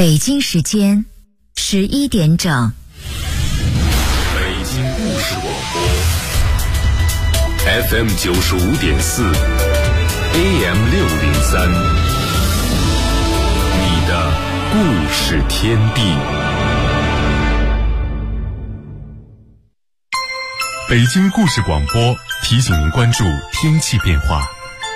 北京时间11点整。 北京故事广播 FM 95.4 AM 603，你的故事天地。北京故事广播提醒您关注天气变化。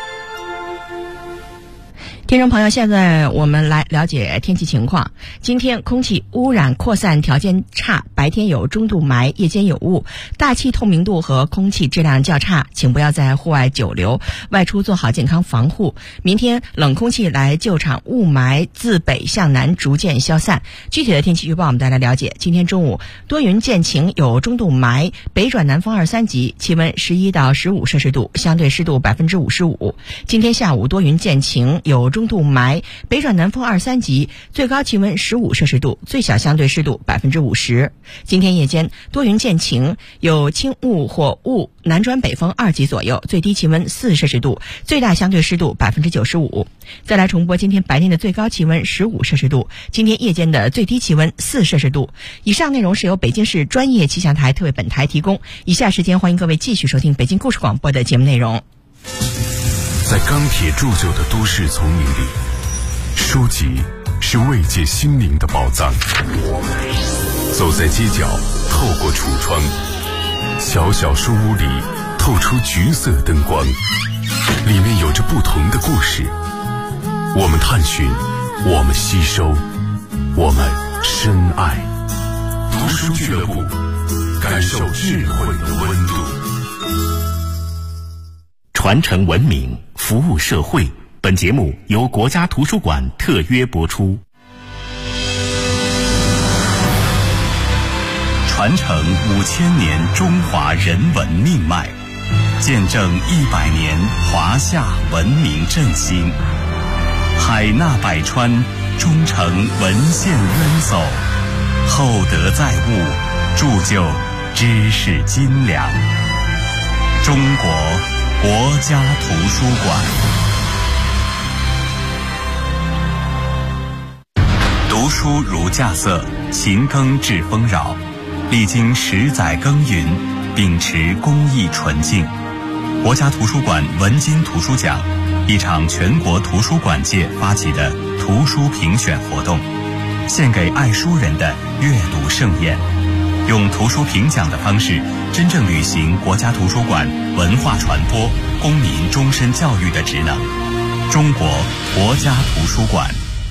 听众朋友，现在我们来了解天气情况。今天空气污染扩散条件差，白天有中度霾，夜间有雾，大气透明度和空气质量较差，请不要在户外久留，外出做好健康防护。明天冷空气来救场，雾霾自北向南逐渐消散。具体的天气预报我们再来了解。今天中午多云见晴，有中度霾，北转南风2、3级，气温11到15摄氏度，相对湿度55%。今天下午多云见晴，有中度霾，北转南风2、3级，最高气温15摄氏度，最小相对湿度50%。今天夜间多云见晴，有轻雾或雾，南转北风2级左右，最低气温4摄氏度，最大相对湿度95%。再来重播今天白天的最高气温15摄氏度，今天夜间的最低气温4摄氏度。以上内容是由北京市专业气象台特为本台提供。以下时间欢迎各位继续收听北京故事广播的节目内容。 在钢铁铸就的都市丛林里，书籍是慰藉心灵的宝藏。走在街角，透过橱窗，小小书屋里透出橘色灯光，里面有着不同的故事。我们探寻，我们吸收，我们深爱。读书俱乐部，感受智慧的温度。 传承文明，服务社会。本节目由国家图书馆特约播出。传承5000年中华人文命脉，见证100年华夏文明振兴。海纳百川，忠诚文献渊薮，厚德载物，铸就知识斤两。中国国家图书馆。读书如稼穑，勤耕致丰饶。历经10载耕耘，秉持公益纯净，国家图书馆文津图书奖，一场全国图书馆界发起的图书评选活动，献给爱书人的阅读盛宴。用图书评奖的方式，真正履行国家图书馆文化传播、公民终身教育的职能。中国国家图书馆。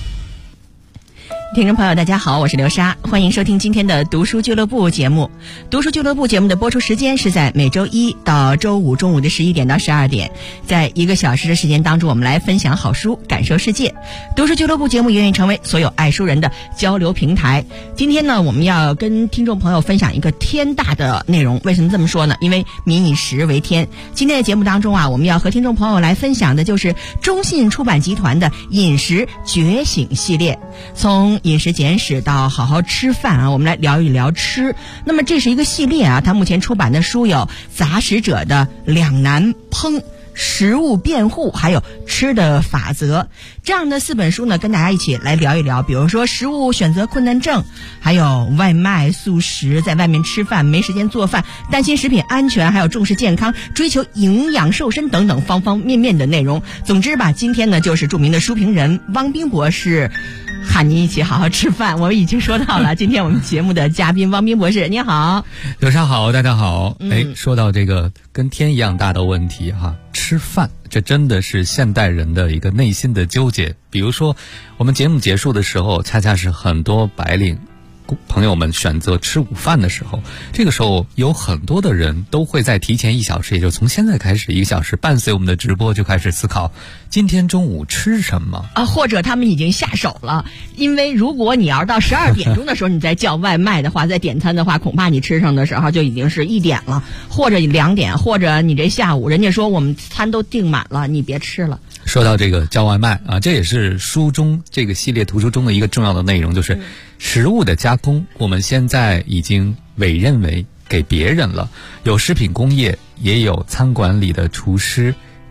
听众朋友大家好，我是刘莎，欢迎收听今天的读书俱乐部节目。读书俱乐部节目的播出时间是在每周一到周五中午的11点到12点，在1个小时的时间当中，我们来分享好书，感受世界。读书俱乐部节目也愿意成为所有爱书人的交流平台。今天呢，我们要跟听众朋友分享一个天大的内容。为什么这么说呢？因为民以食为天。今天的节目当中啊，我们要和听众朋友来分享的就是中信出版集团的饮食觉醒系列。从饮食简史到好好吃饭啊，我们来聊一聊吃。那么这是一个系列啊，它目前出版的书有《杂食者的两难烹》、食物辩护，还有吃的法则，这样的4本书呢，跟大家一起来聊一聊。比如说食物选择困难症，还有外卖、素食，在外面吃饭没时间做饭，担心食品安全，还有重视健康，追求营养瘦身等等方方面面的内容。总之吧，今天呢，就是著名的书评人汪冰博士喊您一起好好吃饭。我们已经说到了今天我们节目的嘉宾汪冰博士，你好。 刘莎好，大家好。说到这个跟天一样大的问题哈，吃饭，这真的是现代人的一个内心的纠结。比如说我们节目结束的时候，恰恰是很多白领朋友们选择吃午饭的时候，这个时候有很多的人都会在提前1小时，也就从现在开始1个小时，伴随我们的直播就开始思考今天中午吃什么啊，或者他们已经下手了。因为如果你要是到12点钟的时候你再叫外卖的话，再点餐的话，恐怕你吃上的时候就已经是1点了，或者2点，或者你这下午人家说我们餐都订满了，你别吃了。 说到这个叫外卖啊，这也是书中这个系列图书中的一个重要的内容，就是食物的加工，我们现在已经委任为给别人了。有食品工业，也有餐馆里的厨师，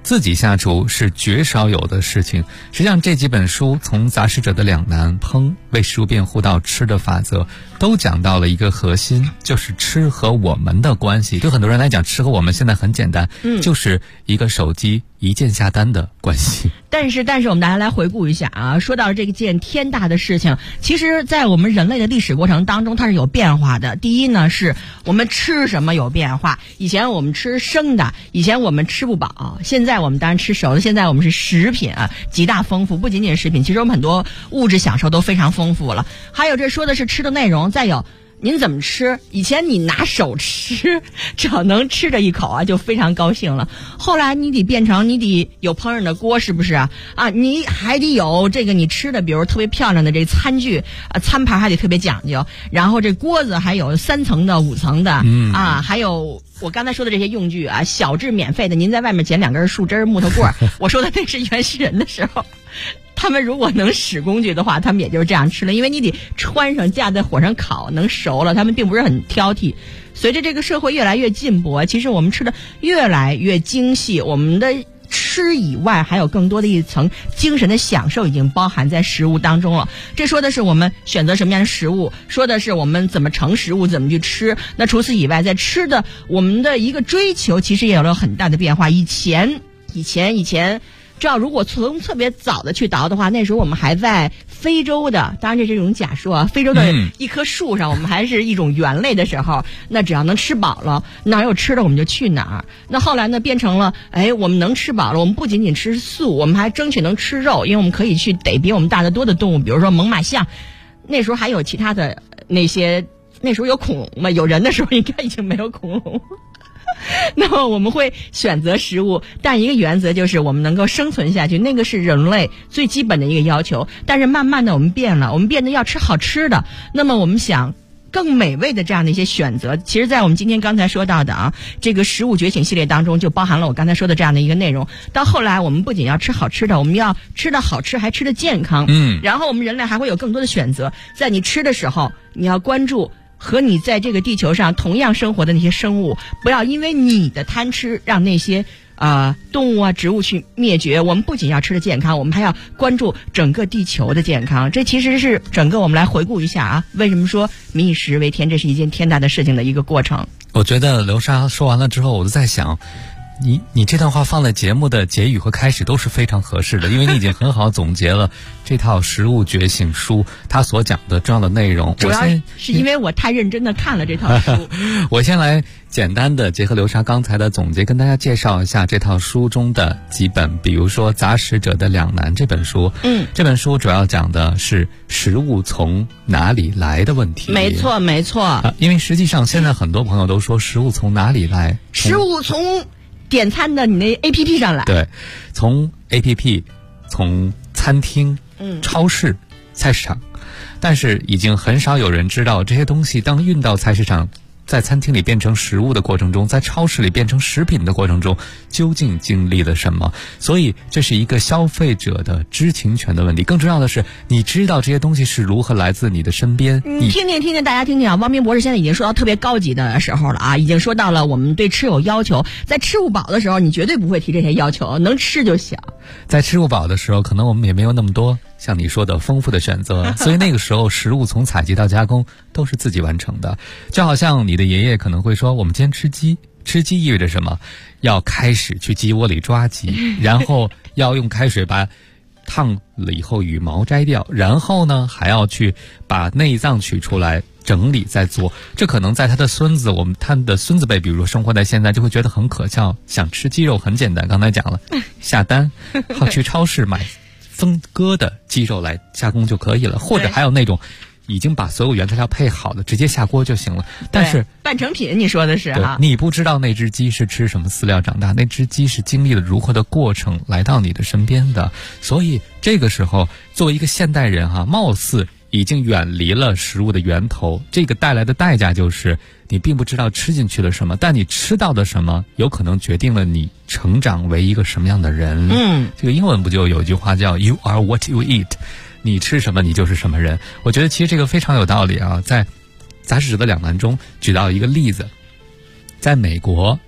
自己下厨是绝少有的事情。实际上这几本书从杂食者的两难、烹、为食物辩护到吃的法则，都讲到了一个核心，就是吃和我们的关系。对很多人来讲，吃和我们现在很简单，就是一个手机一键下单的关系。 但是我们大家来回顾一下啊，说到这件天大的事情，其实在我们人类的历史过程当中它是有变化的。第一呢，是我们吃什么有变化，以前我们吃生的，以前我们吃不饱，现在我们当然吃熟的，现在我们是食品啊极大丰富，不仅仅是食品，其实我们很多物质享受都非常丰富了。还有这说的是吃的内容，再有您怎么吃？以前你拿手吃，只要能吃着一口啊，就非常高兴了。后来你得变成你得有烹饪的锅，是不是啊？你还得有这个你吃的，比如特别漂亮的这餐具啊，餐盘还得特别讲究。然后这锅子还有3层的、5层的还有我刚才说的这些用具啊，小至免费的，您在外面捡2根树枝、木头棍儿，我说的那是原始人的时候。他们如果能使工具的话，他们也就是这样吃了，因为你得穿上架在火上烤，能熟了，他们并不是很挑剔。随着这个社会越来越进步，其实我们吃的越来越精细，我们的吃以外还有更多的一层精神的享受已经包含在食物当中了。这说的是我们选择什么样的食物，说的是我们怎么盛食物，怎么去吃。那除此以外，在吃的我们的一个追求其实也有了很大的变化。以前这要如果从特别早的去倒的话，那时候我们还在非洲的，当然这是一种假说啊，非洲的一棵树上，我们还是一种猿类的时候，那只要能吃饱了，哪有吃的我们就去哪儿。那后来呢，变成了我们能吃饱了，我们不仅仅吃素，我们还争取能吃肉，因为我们可以去逮比我们大得多的动物，比如说猛犸象。那时候还有其他的那些，那时候有恐龙吗？有人的时候应该已经没有恐龙。那么我们会选择食物，但一个原则就是我们能够生存下去，那个是人类最基本的一个要求。但是慢慢的我们变了，我们变得要吃好吃的，那么我们想更美味的这样的一些选择，其实在我们今天刚才说到的这个食物觉醒系列当中就包含了我刚才说的这样的一个内容。到后来我们不仅要吃好吃的，我们要吃的好吃还吃的健康，然后我们人类还会有更多的选择。在你吃的时候，你要关注和你在这个地球上同样生活的那些生物，不要因为你的贪吃让那些动物啊植物去灭绝。我们不仅要吃的健康，我们还要关注整个地球的健康。这其实是整个我们来回顾一下为什么说民以食为天，这是一件天大的事情的一个过程。 我觉得刘莎说完了之后，我就在想你这段话放在节目的结语和开始都是非常合适的，因为你已经很好总结了这套食物觉醒书它所讲的重要的内容。 主要是因为我太认真的看了这套书。 我先来简单的结合刘莎刚才的总结，跟大家介绍一下这套书中的几本，比如说《杂食者的两难》这本书。这本书主要讲的是食物从哪里来的问题。 没错没错， 因为实际上现在很多朋友都说食物从哪里来， 食物从点餐的你那 APP 上来。 对，从 APP 从餐厅超市菜市场，但是已经很少有人知道这些东西当运到菜市场，在餐厅里变成食物的过程中，在超市里变成食品的过程中，究竟经历了什么？所以这是一个消费者的知情权的问题。更重要的是，你知道这些东西是如何来自你的身边。 你听听大家听听啊！汪明博士现在已经说到特别高级的时候了啊，已经说到了我们对吃有要求，在吃不饱的时候，你绝对不会提这些要求，能吃就行。 在吃不饱的时候，可能我们也没有那么多像你说的丰富的选择，所以那个时候食物从采集到加工都是自己完成的。就好像你的爷爷可能会说，我们今天吃鸡，吃鸡意味着什么？要开始去鸡窝里抓鸡，然后要用开水把烫了以后羽毛摘掉，然后呢还要去把内脏取出来整理再做。这可能在他的孙子辈，比如说生活在现在，就会觉得很可笑。想吃鸡肉很简单，刚才讲了，下单好去超市买分割的鸡肉来加工就可以了，或者还有那种已经把所有原材料配好的直接下锅就行了。但是半成品你说的是你不知道那只鸡是吃什么饲料长大，那只鸡是经历了如何的过程来到你的身边的。所以这个时候作为一个现代人貌似已经远离了食物的源头，这个带来的代价就是你并不知道吃进去了什么，但你吃到的什么有可能决定了你成长为一个什么样的人。这个英文不就有一句话叫 You are what you eat， 你吃什么你就是什么人。我觉得其实这个非常有道理在杂食者的两难中举到一个例子，在美国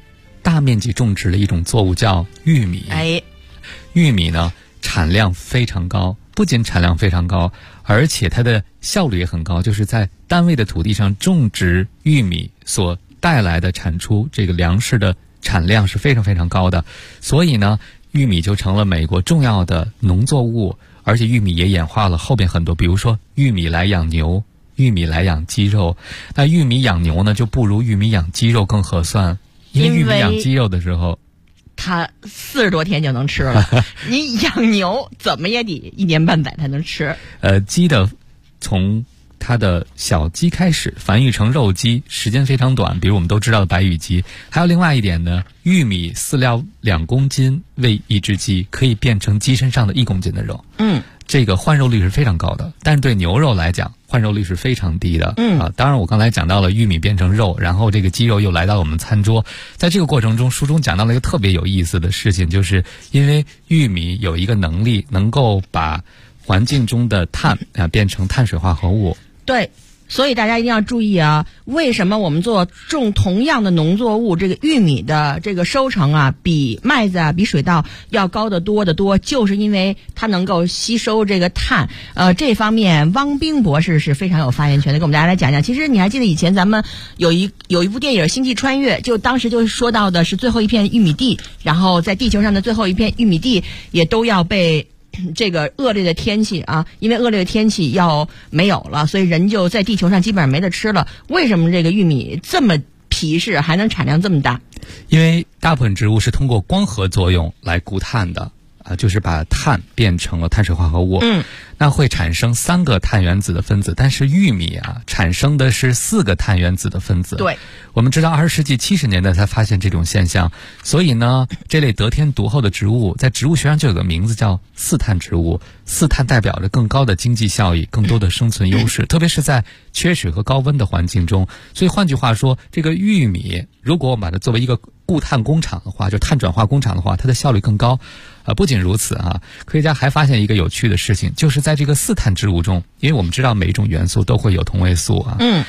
大面积种植的一种作物叫玉米。玉米呢产量非常高，不仅产量非常高，而且它的效率也很高，就是在单位的土地上种植玉米所带来的产出，这个粮食的产量是非常非常高的。所以呢，玉米就成了美国重要的农作物，而且玉米也演化了后边很多，比如说玉米来养牛，玉米来养鸡肉。那玉米养牛呢，就不如玉米养鸡肉更合算，因为玉米养鸡肉的时候它40多天就能吃了，你养牛怎么也得1年半载才能吃。 鸡的从它的小鸡开始繁育成肉鸡时间非常短，比如我们都知道的白羽鸡。还有另外一点呢，玉米饲料2公斤喂一只鸡，可以变成鸡身上的1公斤的肉。这个换肉率是非常高的，但是对牛肉来讲换肉率是非常低的。当然我刚才讲到了玉米变成肉，然后这个鸡肉又来到我们餐桌。在这个过程中，书中讲到了一个特别有意思的事情，就是因为玉米有一个能力，能够把环境中的碳变成碳水化合物。 对，所以大家一定要注意啊，为什么我们种同样的农作物，这个玉米的这个收成啊，比麦子啊，比水稻要高得多得多，就是因为它能够吸收这个碳。这方面汪冰博士是非常有发言权的，给我们大家来讲讲。其实你还记得以前咱们有一部电影《星际穿越》，就当时就说到的是最后一片玉米地，然后在地球上的最后一片玉米地也都要被这个恶劣的天气啊，因为恶劣的天气要没有了，所以人就在地球上基本上没得吃了。为什么这个玉米这么皮实，还能产量这么大？ 因为大部分植物是通过光合作用来固碳的就是把碳变成了碳水化合物。那会产生3个碳原子的分子，但是玉米产生的是4个碳原子的分子。 对， 我们知道20世纪70年代才发现这种现象，所以呢，这类得天独厚的植物在植物学上就有个名字叫4碳植物。4碳代表着更高的经济效益，更多的生存优势，特别是在缺水和高温的环境中。所以换句话说，这个玉米如果我们把它作为一个固碳工厂的话，就碳转化工厂的话，它的效率更高。不仅如此科学家还发现一个有趣的事情，就是在这个4碳植物中，因为我们知道每一种元素都会有同位素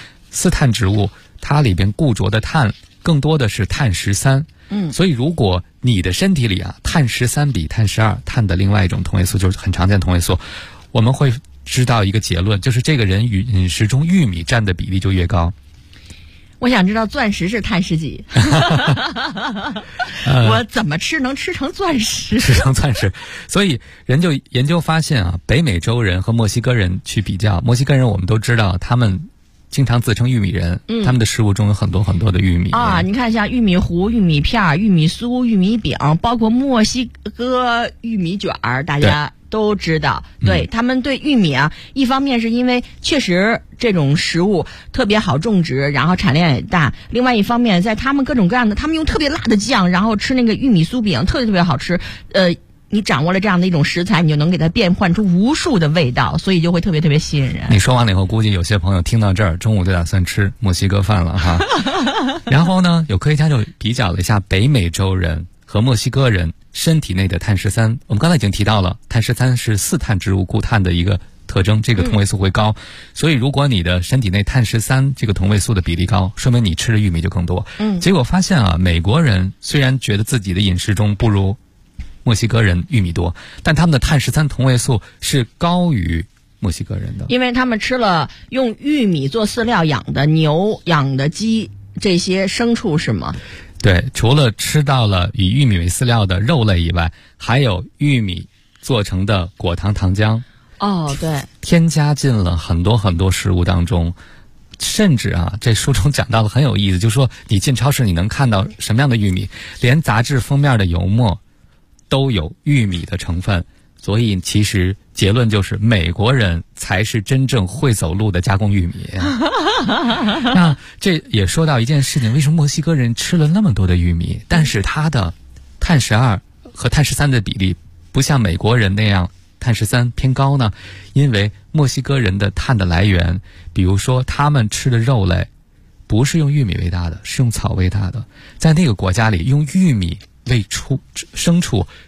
4碳植物它里边固着的碳更多的是碳13。所以如果你的身体里碳13比碳12，碳的另外一种同位素就是很常见的同位素，我们会知道一个结论，就是这个人饮食中玉米占的比例就越高。 我想知道钻石是碳10几我怎么吃能吃成钻石？ 吃成钻石。所以人就研究发现北美洲人和墨西哥人去比较，墨西哥人我们都知道他们经常自称玉米人，他们的食物中有很多很多的玉米你看像玉米糊、玉米片、玉米酥、玉米饼，包括墨西哥玉米卷儿，大家都知道。对，他们对玉米一方面是因为确实这种食物特别好种植，然后产量也大，另外一方面在他们各种各样的，他们用特别辣的酱，然后吃那个玉米酥饼特别特别好吃。你掌握了这样的一种食材，你就能给它变换出无数的味道，所以就会特别特别吸引人。 你说完了以后，估计有些朋友听到这儿，中午就打算吃墨西哥饭了然后呢，有科学家就比较了一下北美洲人和墨西哥人身体内的碳13。我们刚才已经提到了，碳13是4碳植物固碳的一个特征，这个同位素会高。所以如果你的身体内碳13这个同位素的比例高，说明你吃的玉米就更多。结果发现美国人虽然觉得自己的饮食中不如墨西哥人玉米多，但他们的碳13同位素是高于墨西哥人的， 因为他们吃了用玉米做饲料养的牛、养的鸡这些牲畜，是吗？ 对，除了吃到了以玉米为饲料的肉类以外，还有玉米做成的果糖糖浆。 对， 添加进了很多很多食物当中。甚至这书中讲到了很有意思，就是说你进超市你能看到什么样的玉米，连杂志封面的油墨都有玉米的成分。所以其实结论就是美国人才是真正会走路的加工玉米那这也说到一件事情，为什么墨西哥人吃了那么多的玉米，但是他的碳12和碳13的比例不像美国人那样碳13偏高呢？因为墨西哥人的碳的来源，比如说他们吃的肉类不是用玉米喂大的，是用草喂大的。在那个国家里，用玉米喂牲畜是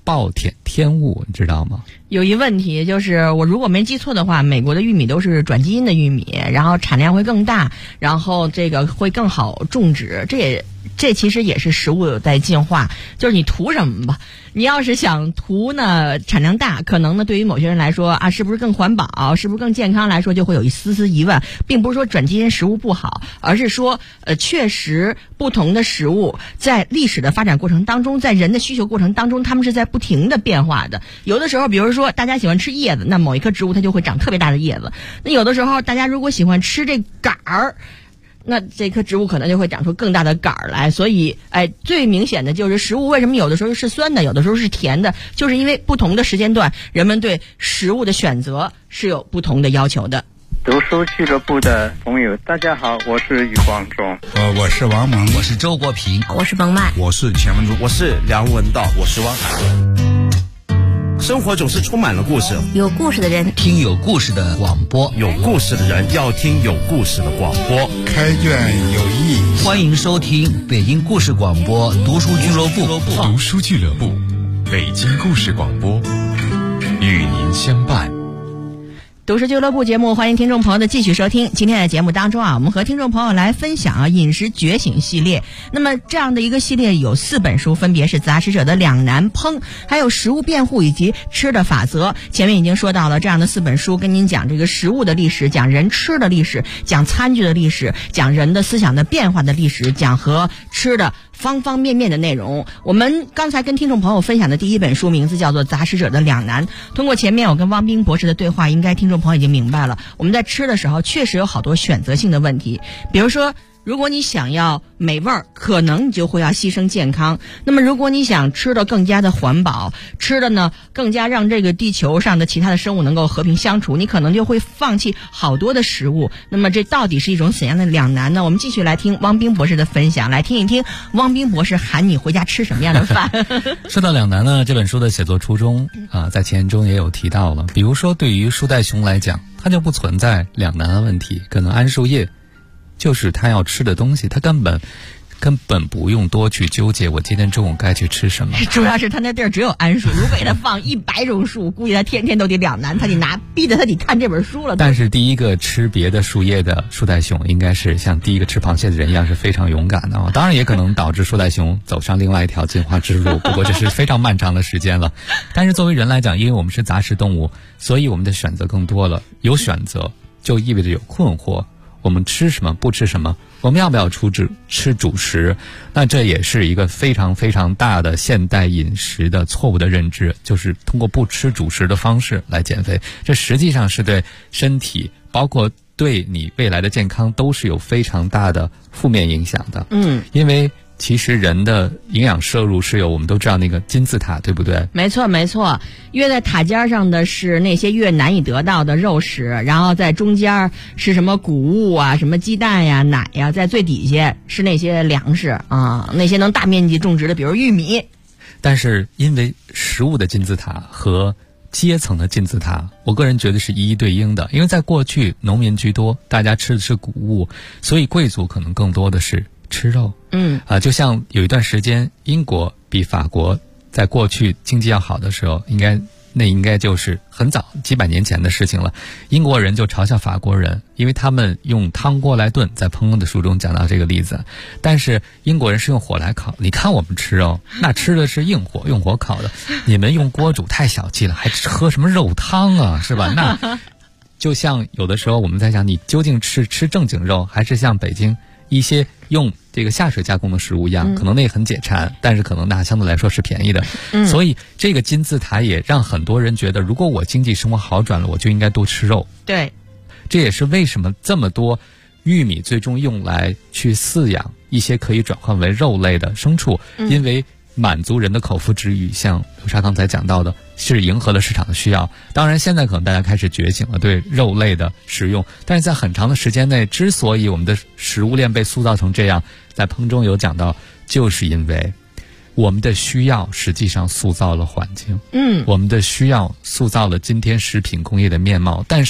暴殄天物，你知道吗？ 有一问题就是，我如果没记错的话，美国的玉米都是转基因的玉米，然后产量会更大，然后这个会更好种植。这其实也是食物在进化，就是你图什么吧。你要是想图呢产量大，可能呢对于某些人来说啊，是不是更环保，是不是更健康来说，就会有一丝丝疑问。并不是说转基因食物不好，而是说确实不同的食物在历史的发展过程当中，在人的需求过程当中，它们是在不停的变化的。有的时候比如说大家喜欢吃叶子，那某一棵植物它就会长特别大的叶子。那有的时候大家如果喜欢吃这杆儿，那这棵植物可能就会长出更大的杆儿来。所以最明显的就是食物为什么有的时候是酸的，有的时候是甜的，就是因为不同的时间段人们对食物的选择是有不同的要求的。 读书俱乐部的朋友大家好，我是余光中， 我是王蒙， 我是周国平， 我是冯曼， 我是钱文珠， 我是梁文道，我是汪涵。生活总是充满了故事， 有故事的人听有故事的广播， 有故事的人要听有故事的广播。 开卷有益， 欢迎收听北京故事广播读书俱乐部。 读书俱乐部，北京故事广播，与您相伴。 读书俱乐部节目，欢迎听众朋友的继续收听。今天的节目当中我们和听众朋友来分享饮食觉醒系列。那么这样的一个系列有4本书，分别是杂食者的两难烹，还有食物辩护以及吃的法则。前面已经说到了这样的4本书，跟您讲这个食物的历史，讲人吃的历史，讲餐具的历史，讲人的思想的变化的历史，讲和吃的方方面面的内容。我们刚才跟听众朋友分享的第1本书名字叫做《杂食者的两难》。通过前面我跟汪冰博士的对话，应该听众朋友已经明白了，我们在吃的时候确实有好多选择性的问题。比如说，如果你想要美味儿，可能你就会要牺牲健康。那么如果你想吃的更加的环保，吃的呢更加让这个地球上的其他的生物能够和平相处，你可能就会放弃好多的食物。那么这到底是一种怎样的两难呢？我们继续来听汪冰博士的分享，来听一听汪冰博士喊你回家吃什么样的饭。 说到两难呢，这本书的写作初衷在前言中也有提到了。比如说对于树袋熊来讲，它就不存在两难的问题，可能桉树叶就是他要吃的东西，他根本不用多去纠结我今天中午该去吃什么。 主要是他那地儿只有桉树，如果给他放100种树，估计他天天都得两难，他得逼着他得看这本书了。 但是第一个吃别的树叶的树袋熊，应该是像第一个吃螃蟹的人一样，是非常勇敢的。当然也可能导致树袋熊走上另外一条进化之路，不过这是非常漫长的时间了。但是作为人来讲，因为我们是杂食动物，所以我们的选择更多了。有选择就意味着有困惑，我们吃什么不吃什么，我们要不要吃主食？那这也是一个非常非常大的现代饮食的错误的认知，就是通过不吃主食的方式来减肥。这实际上是对身体包括对你未来的健康都是有非常大的负面影响的。因为其实人的营养摄入是有，我们都知道那个金字塔，对不对？ 没错没错，越在塔尖上的是那些越难以得到的肉食，然后在中间是什么谷物啊，什么鸡蛋呀、奶呀，在最底下是那些粮食啊，那些能大面积种植的，比如玉米。 但是因为食物的金字塔和阶层的金字塔，我个人觉得是一一对应的。因为在过去农民居多，大家吃的是谷物，所以贵族可能更多的是吃肉。就像有一段时间英国比法国在过去经济要好的时候，应该就是很早几百年前的事情了。英国人就嘲笑法国人，因为他们用汤锅来炖，在烹饪的书中讲到这个例子。但是英国人是用火来烤，你看我们吃肉，那吃的是硬火，用火烤的，你们用锅煮，太小气了，还喝什么肉汤啊，是吧？那就像有的时候我们在想，你究竟吃正经肉，还是像北京一些用这个下水加工的食物一样，可能那很解馋，但是可能那相对来说是便宜的。所以这个金字塔也让很多人觉得，如果我经济生活好转了，我就应该多吃肉。 对， 这也是为什么这么多玉米最终用来去饲养一些可以转换为肉类的牲畜，因为满足人的口腹之欲，像刘莎刚才讲到的，是迎合了市场的需要。当然现在可能大家开始觉醒了对肉类的食用，但是在很长的时间内，之所以我们的食物链被塑造成这样，在烹中有讲到，就是因为我们的需要实际上塑造了环境，我们的需要塑造了今天食品工业的面貌，但是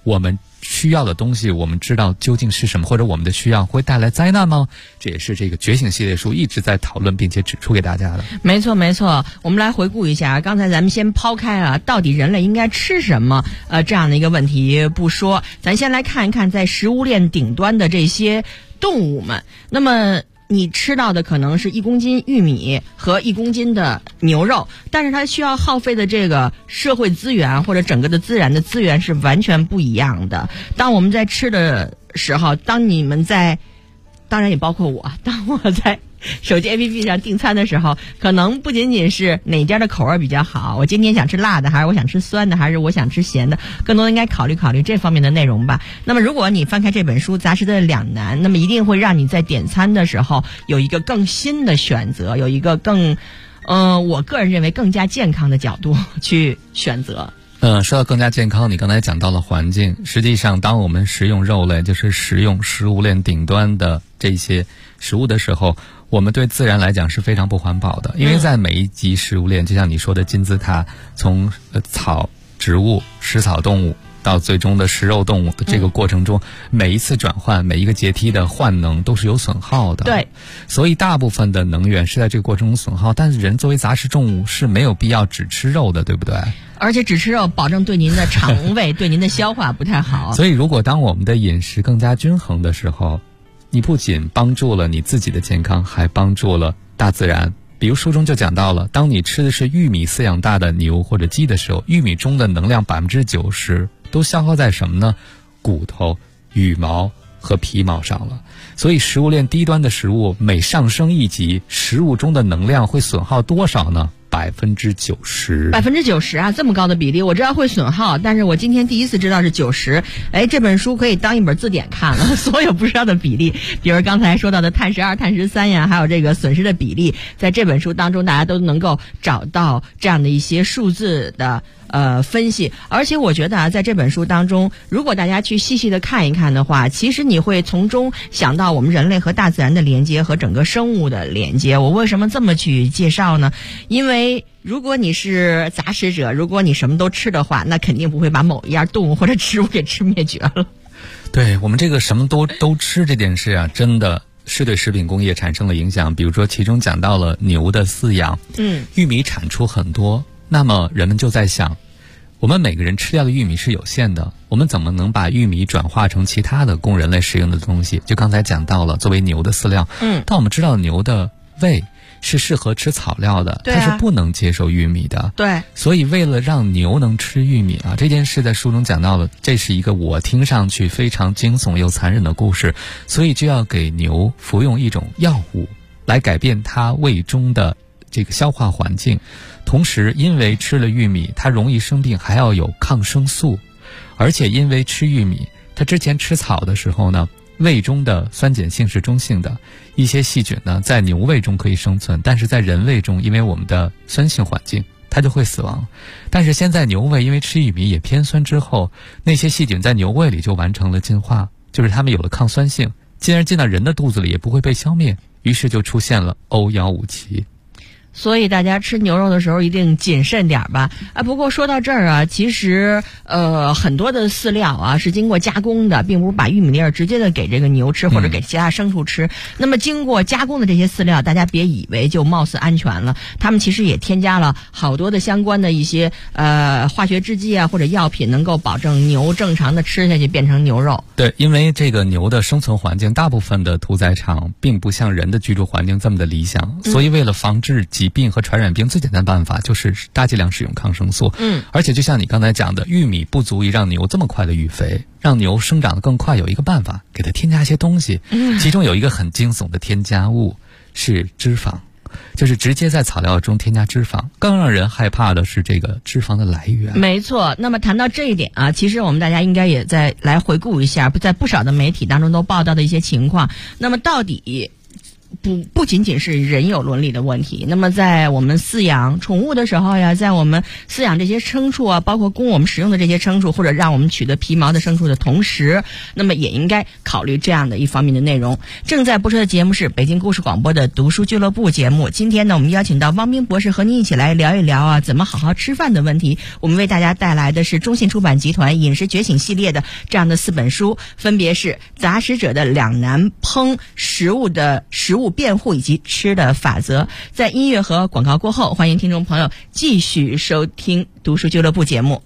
我们需要的东西我们知道究竟是什么，或者我们的需要会带来灾难吗？这也是这个觉醒系列书一直在讨论并且指出给大家的。 没错没错，我们来回顾一下，刚才咱们先抛开啊到底人类应该吃什么这样的一个问题不说，咱先来看一看在食物链顶端的这些动物们。那么你吃到的可能是1公斤玉米和1公斤的牛肉，但是它需要耗费的这个社会资源或者整个的自然的资源是完全不一样的。当我们在吃的时候，当然也包括我，当我在手机 APP 上订餐的时候，可能不仅仅是哪家的口味比较好，我今天想吃辣的，还是我想吃酸的，还是我想吃咸的，更多应该考虑考虑这方面的内容吧。那么如果你翻开这本书《杂食的两难》，那么一定会让你在点餐的时候有一个更新的选择，有一个更我个人认为更加健康的角度去选择。 说到更加健康，你刚才讲到了环境。实际上，当我们食用肉类，就是食用食物链顶端的这些食物的时候，我们对自然来讲是非常不环保的。因为在每一级食物链，就像你说的金字塔，从草、植物、食草动物到最终的食肉动物的这个过程中，每一次转换，每一个阶梯的换能都是有损耗的。 对， 所以大部分的能源是在这个过程中损耗，但是人作为杂食动物是没有必要只吃肉的，对不对？ 而且只吃肉保证对您的肠胃对您的消化不太好。 所以如果当我们的饮食更加均衡的时候，你不仅帮助了你自己的健康，还帮助了大自然。比如书中就讲到了，当你吃的是玉米饲养大的牛或者鸡的时候，玉米中的能量90%都消耗在什么呢？骨头、羽毛和皮毛上了。所以食物链低端的食物每上升一级，食物中的能量会损耗多少呢？90% 啊，这么高的比例，我知道会损耗，但是我今天第一次知道是90。这本书可以当一本字典看了，所有不知道的比例，比如刚才说到的碳12、碳13呀，还有这个损失的比例，在这本书当中大家都能够找到这样的一些数字的分析。而且我觉得啊，在这本书当中，如果大家去细细的看一看的话，其实你会从中想到我们人类和大自然的连接和整个生物的连接。我为什么这么去介绍呢？因为如果你是杂食者，如果你什么都吃的话，那肯定不会把某一样动物或者植物给吃灭绝了。 对，我们这个什么都吃这件事啊，真的是对食品工业产生了影响。比如说其中讲到了牛的饲养，玉米产出很多，那么人们就在想，我们每个人吃掉的玉米是有限的，我们怎么能把玉米转化成其他的供人类食用的东西？就刚才讲到了作为牛的饲料，但我们知道牛的胃是适合吃草料的，它是不能接受玉米的。 对， 所以为了让牛能吃玉米啊，这件事在书中讲到了，这是一个我听上去非常惊悚又残忍的故事，所以就要给牛服用一种药物来改变它胃中的这个消化环境。同时因为吃了玉米它容易生病，还要有抗生素，而且因为吃玉米，它之前吃草的时候呢，胃中的酸碱性是中性的，一些细菌呢在牛胃中可以生存，但是在人胃中因为我们的酸性环境它就会死亡。但是现在牛胃因为吃玉米也偏酸之后，那些细菌在牛胃里就完成了进化，就是它们有了抗酸性，进而进到人的肚子里也不会被消灭，于是就出现了O157。 所以大家吃牛肉的时候一定谨慎点吧。不过说到这儿啊，其实很多的饲料啊是经过加工的，并不是把玉米粒儿直接的给这个牛吃或者给其他牲畜吃。那么经过加工的这些饲料，大家别以为就貌似安全了，他们其实也添加了好多的相关的一些化学制剂啊或者药品，能够保证牛正常的吃下去变成牛肉。 对，因为这个牛的生存环境，大部分的屠宰场并不像人的居住环境这么的理想，所以为了防治疾病和传染病，最简单办法就是大剂量使用抗生素。而且就像你刚才讲的，玉米不足以让牛这么快的育肥，让牛生长得更快，有一个办法，给它添加一些东西。其中有一个很惊悚的添加物是脂肪，就是直接在草料中添加脂肪。更让人害怕的是这个脂肪的来源。 没错，那么谈到这一点啊，其实我们大家应该也再来回顾一下，在不少的媒体当中都报道的一些情况。那么到底不仅仅是人有伦理的问题。那么在我们饲养宠物的时候呀，在我们饲养这些牲畜啊，包括供我们食用的这些牲畜，或者让我们取得皮毛的牲畜的同时，那么也应该考虑这样的一方面的内容。正在播出的节目是北京故事广播的读书俱乐部节目。今天呢，我们邀请到汪斌博士和您一起来聊一聊啊，怎么好好吃饭的问题。我们为大家带来的是中信出版集团饮食觉醒系列的这样的4本书，分别是杂食者的两难烹、食物辩护以及吃的法则。在音乐和广告过后，欢迎听众朋友继续收听读书俱乐部节目。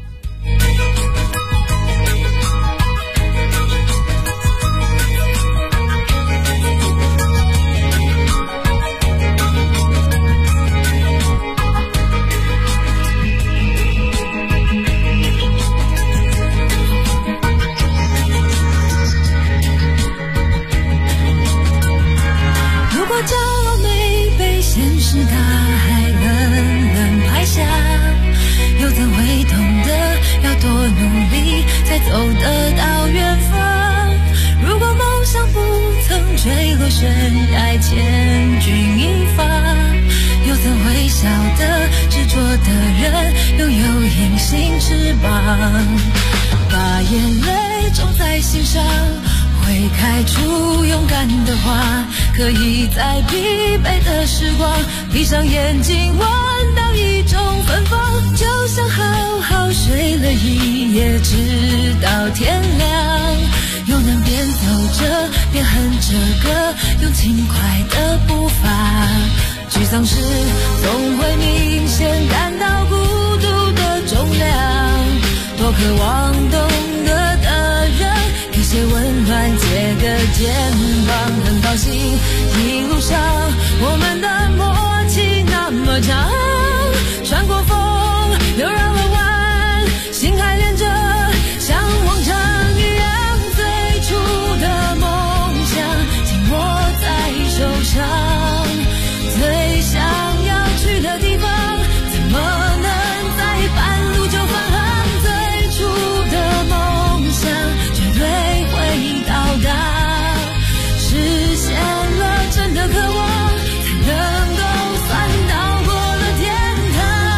走得到远方，如果梦想不曾坠落悬崖，千钧一发，又怎会晓得执着的人拥有隐形翅膀，把眼泪种在心上，会开出勇敢的花，可以在疲惫的时光闭上眼睛闻到一种芬芳，就像好好睡了一夜直到天亮，又能边走着边哼着歌，用轻快的步伐，沮丧时总会明显感到孤独的重量，多渴望懂得的人给些温暖，借个肩膀，很高兴一路上我们的默契那么长，穿过风又绕了弯，心还连着像往常一样，最初的梦想紧握在手上，最想要去的地方怎么能在半路就返航，最初的梦想绝对会到达，实现了真的渴望，才能够算到过了天堂。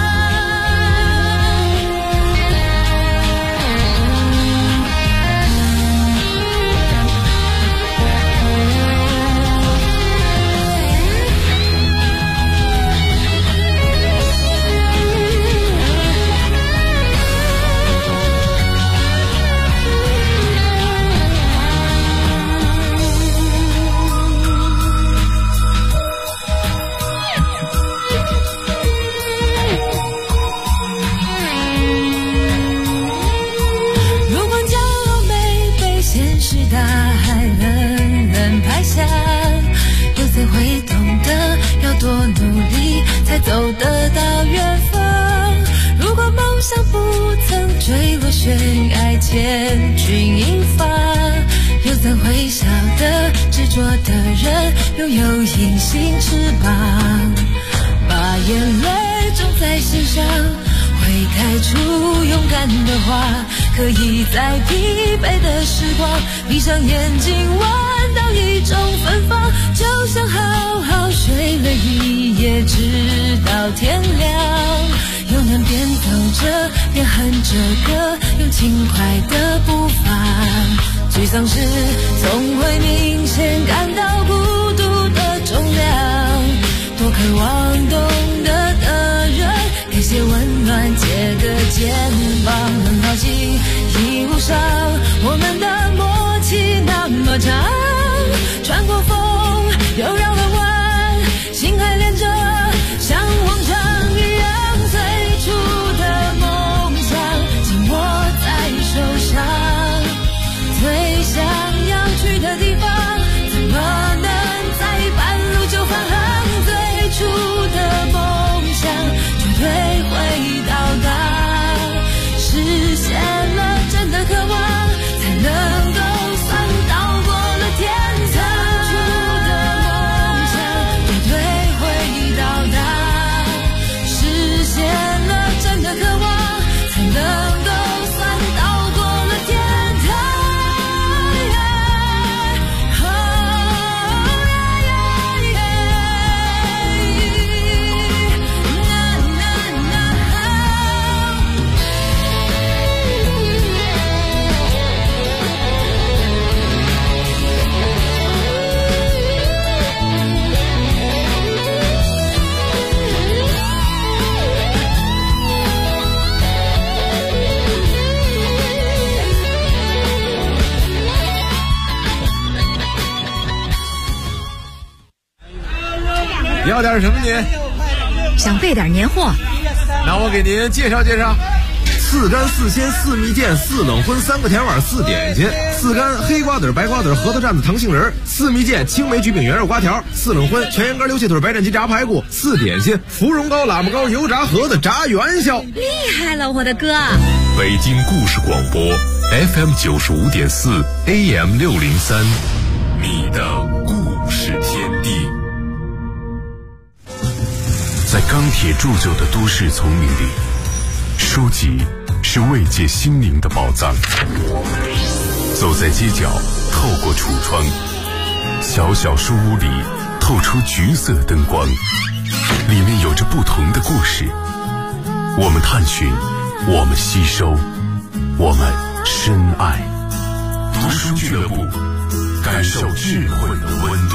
走得到远方，如果梦想不曾坠落悬崖，千钧一发，又怎会晓得执着的人拥有隐形翅膀，把眼泪种在心上，会开出勇敢的花，可以在疲惫的时光闭上眼睛闻到一种芬芳，就像好好睡了一夜直到天亮，又能边走着边哼着歌，用轻快的步伐，沮丧时总会明显感到孤独的重量，多渴望懂得的人给些温暖，借个肩膀，很高兴一路上我们的默契那么长，穿过风又绕了弯，心还连着像往常一样，最初的梦想紧握在手上，最想要去的地方怎么能在半路就返航，最初的梦想绝对会到达，实现了真的渴望，才能够算到过了天要点什么您？ 想备点年货。 那我给您介绍介绍。4干4鲜4蜜饯4冷荤3个甜碗4点心，4干黑瓜子白瓜子核桃蘸子糖杏仁，4蜜饯青梅焗饼圆肉瓜条，4冷荤全羊肝溜蟹腿白斩鸡炸排骨，4点心芙蓉糕喇嘛糕油炸盒子炸元宵。 厉害了，我的哥！ 北京故事广播 FM 95.4 AM 603，你的故事天地。在钢铁铸就的都市丛林里，书籍是慰藉心灵的宝藏。走在街角，透过橱窗，小小书屋里透出橘色灯光，里面有着不同的故事。我们探寻，我们吸收，我们深爱。读书俱乐部，感受智慧的温度。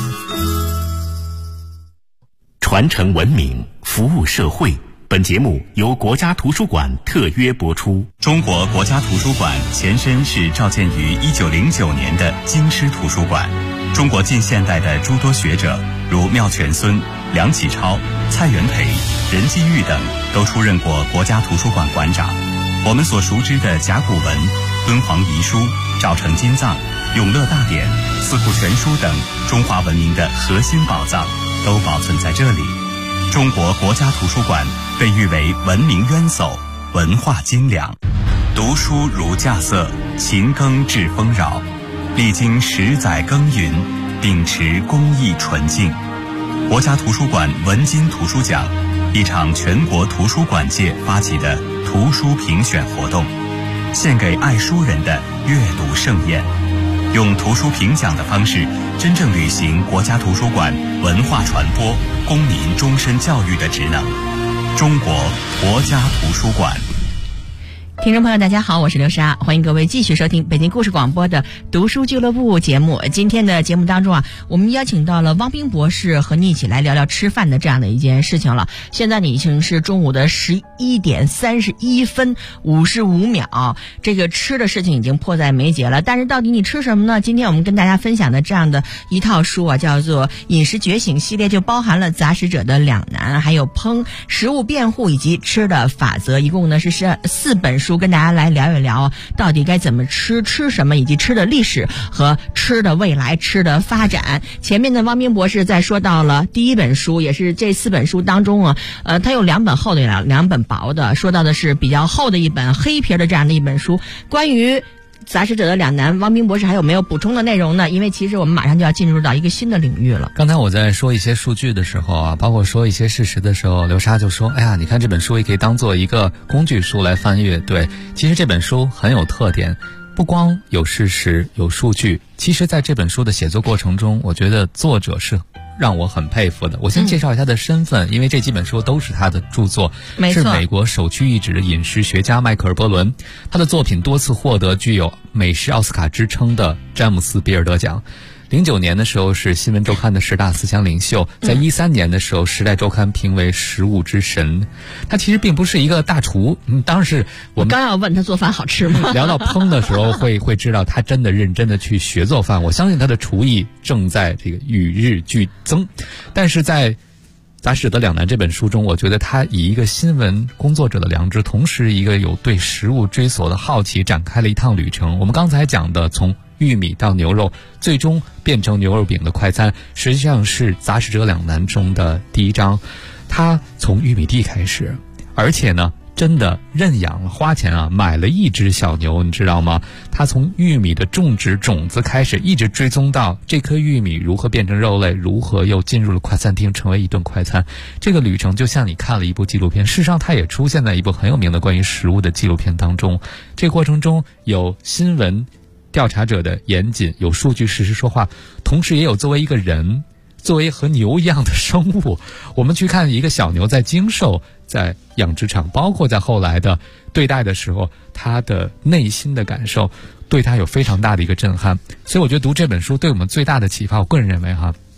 传承文明，服务社会。本节目由国家图书馆特约播出。中国国家图书馆前身是召建于1909年的京师图书馆。中国近现代的诸多学者，如妙泉孙、梁启超、蔡元培、任继玉等，都出任过国家图书馆馆长。我们所熟知的甲骨文、敦煌遗书、赵城金藏、永乐大典、四库全书等中华文明的核心宝藏，都保存在这里。中国国家图书馆被誉为文明渊薮，文化精良。读书如稼穑，勤耕致丰饶。历经10载耕耘，秉持公益纯净。国家图书馆文津图书奖，一场全国图书馆界发起的图书评选活动，献给爱书人的阅读盛宴。用图书评奖的方式，真正履行国家图书馆文化传播、公民终身教育的职能。中国国家图书馆。 听众朋友大家好，我是刘莎，欢迎各位继续收听北京故事广播的读书俱乐部节目。今天的节目当中啊，我们邀请到了汪冰博士和你一起来聊聊吃饭的这样的一件事情了。现在呢已经是中午的11点31分55秒，这个吃的事情已经迫在眉睫了。但是到底你吃什么呢？今天我们跟大家分享的这样的一套书啊，叫做《饮食觉醒》系列，就包含了杂食者的两难，还有烹、食物辩护以及吃的法则，一共呢是4本书，跟大家来聊一聊到底该怎么吃，吃什么，以及吃的历史和吃的未来，吃的发展。前面的汪冰博士在说到了第一本书，也是这4本书当中啊，它有2本厚的，2本薄的。说到的是比较厚的一本黑皮的这样的一本书，关于杂食者的两难，汪冰博士还有没有补充的内容呢？因为其实我们马上就要进入到一个新的领域了。 刚才我在说一些数据的时候啊，包括说一些事实的时候，刘莎就说：“哎呀，你看这本书也可以当做一个工具书来翻阅。”对，其实这本书很有特点，不光有事实、有数据，其实在这本书的写作过程中，我觉得作者是让我很佩服的。我先介绍一下他的身份，因为这几本书都是他的著作，是美国首屈一指的饮食学家迈克尔·波伦。他的作品多次获得具有美食奥斯卡之称的詹姆斯·比尔德奖。09年的时候是新闻周刊的10大思想领袖，在13年的时候时代周刊评为食物之神。他其实并不是一个大厨，当时我刚要问他做饭好吃吗？ 聊到烹的时候会知道他真的认真的去学做饭，我相信他的厨艺正在这个与日俱增。但是在杂食者的两难这本书中，我觉得他以一个新闻工作者的良知，同时一个有对食物追索的好奇，展开了一趟旅程。我们刚才讲的从玉米到牛肉，最终变成牛肉饼的快餐，实际上是杂食者两难中的第一章。他从玉米地开始，而且呢真的认养了，花钱啊买了一只小牛，你知道吗？他从玉米的种植种子开始，一直追踪到这颗玉米如何变成肉类，如何又进入了快餐厅成为一顿快餐。这个旅程就像你看了一部纪录片，事实上它也出现在一部很有名的关于食物的纪录片当中。这个过程中有新闻调查者的严谨，有数据事实说话，同时也有作为一个人，作为和牛一样的生物，我们去看一个小牛在经受在养殖场，包括在后来的对待的时候，他的内心的感受对他有非常大的一个震撼。所以我觉得读这本书对我们最大的启发，我个人认为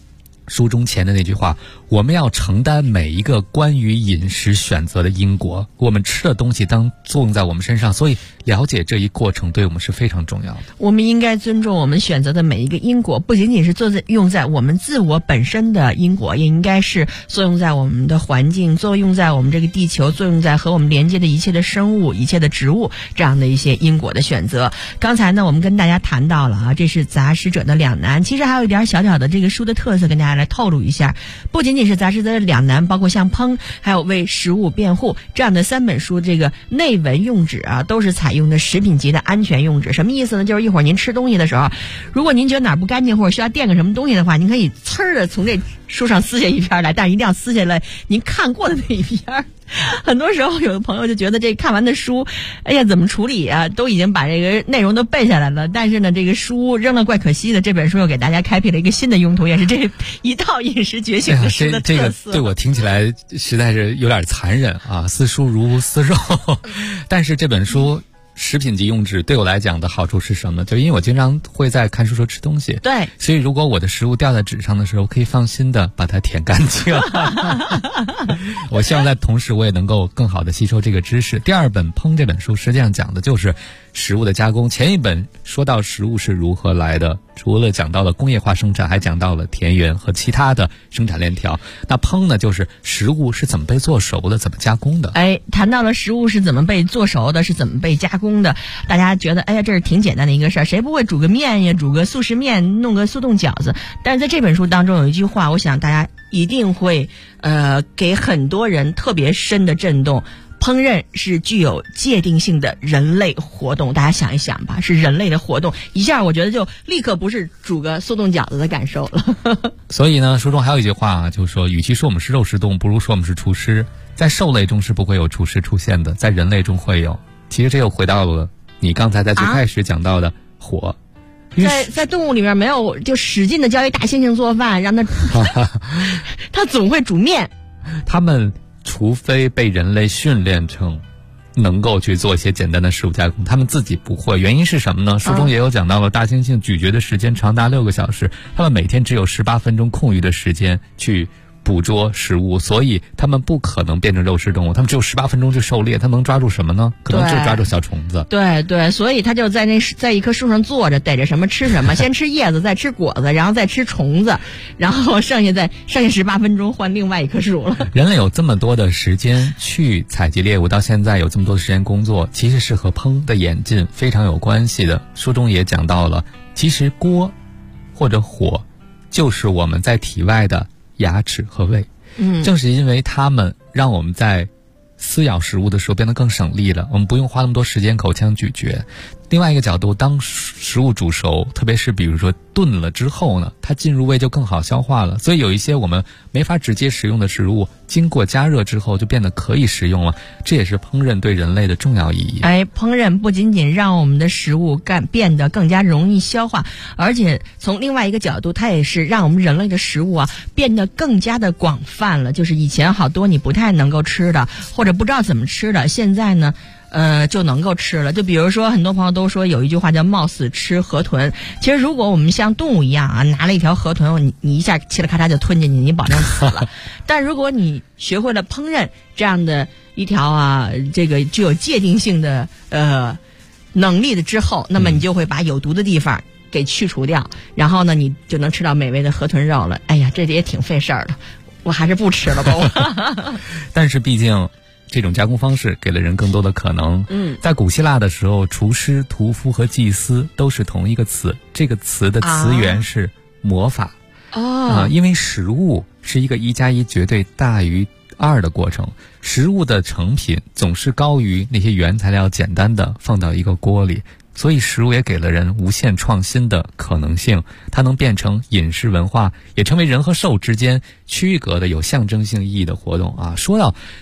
书中前的那句话，我们要承担每一个关于饮食选择的因果，我们吃的东西当作用在我们身上，所以了解这一过程对我们是非常重要的。 我们应该尊重我们选择的每一个因果，不仅仅是作用在我们自我本身的因果，也应该是作用在我们的环境，作用在我们这个地球，作用在和我们连接的一切的生物、一切的植物这样的一些因果的选择。刚才呢，我们跟大家谈到了这是杂食者的两难，其实还有一点小小的这个书的特色跟大家来透露一下，不仅仅是杂食者的两难，包括像烹，还有为食物辩护这样的3本书，这个内文用纸都是采用的食品级的安全用纸。什么意思呢？就是一会儿您吃东西的时候，如果您觉得哪儿不干净或者需要垫个什么东西的话，您可以呲的从这书上撕下一篇来，但是一定要撕下来您看过的那一篇。很多时候有的朋友就觉得这看完的书，哎呀怎么处理啊，都已经把这个内容都背下来了，但是呢这个书扔了怪可惜的。这本书又给大家开辟了一个新的用途，也是这一套饮食觉醒的书的特色。 这个对我听起来实在是有点残忍啊，撕书如撕肉。但是这本书食品级用纸对我来讲的好处是什么？就因为我经常会在看书时候吃东西， 对， 所以如果我的食物掉在纸上的时候，可以放心的把它舔干净。我希望在同时我也能够更好的吸收这个知识。第2本烹这本书实际上讲的就是食物的加工，前一本说到食物是如何来的，除了讲到了工业化生产，还讲到了田园和其他的生产链条。那烹呢，就是食物是怎么被做熟的，怎么加工的。 谈到了食物是怎么被做熟的，是怎么被加工的，大家觉得哎呀这是挺简单的一个事儿，谁不会煮个面呀，煮个速食面，弄个速冻饺子。但是在这本书当中有一句话，我想大家一定会给很多人特别深的震动。烹饪是具有界定性的人类活动，大家想一想吧，是人类的活动，一下我觉得就立刻不是煮个速冻饺子的感受了。 所以呢，书中还有一句话就是说，与其说我们是肉食动物，不如说我们是厨师。在兽类中是不会有厨师出现的，在人类中会有。其实这又回到了你刚才在最开始讲到的火。 在动物里面没有就使劲的教一大猩猩做饭，让他总会煮面。 他们除非被人类训练成能够去做一些简单的食物加工，他们自己不会。原因是什么呢？书中也有讲到了，大猩猩咀嚼的时间长达6个小时，他们每天只有18分钟空余的时间去捕捉食物，所以他们不可能变成肉食动物，他们只有18分钟去狩猎，他能抓住什么呢？可能就抓住小虫子。 对，所以他就在一棵树上坐着，逮着什么吃什么，先吃叶子，再吃果子，然后再吃虫子，然后剩下18分钟换另外一棵树了。 人类有这么多的时间去采集猎物，到现在有这么多的时间工作，其实是和烹的演进非常有关系的。书中也讲到了，其实锅或者火就是我们在体外的牙齿和胃，正是因为它们让我们在撕咬食物的时候变得更省力了，我们不用花那么多时间口腔咀嚼。另外一个角度，当食物煮熟，特别是比如说炖了之后呢，它进入胃就更好消化了，所以有一些我们没法直接食用的食物，经过加热之后就变得可以食用了，这也是烹饪对人类的重要意义。 烹饪不仅仅让我们的食物变得更加容易消化，而且从另外一个角度，它也是让我们人类的食物变得更加的广泛了。就是以前好多你不太能够吃的，或者不知道怎么吃的，现在呢就能够吃了。就比如说很多朋友都说有一句话叫冒死吃河豚，其实如果我们像动物一样拿了一条河豚，你一下嘁哩咔嚓就吞进去，你保证死了。但如果你学会了烹饪这样的一条这个具有界定性的能力的之后，那么你就会把有毒的地方给去除掉，然后呢你就能吃到美味的河豚肉了。哎呀，这也挺费事儿的，我还是不吃了吧。 但是毕竟这种加工方式给了人更多的可能。在古希腊的时候，厨师、屠夫和祭司都是同一个词，这个词的词源是魔法。因为食物是一个1+1绝对大于2的过程，食物的成品总是高于那些原材料简单的放到一个锅里，所以食物也给了人无限创新的可能性，它能变成饮食文化，也成为人和兽之间区隔的有象征性意义的活动。说到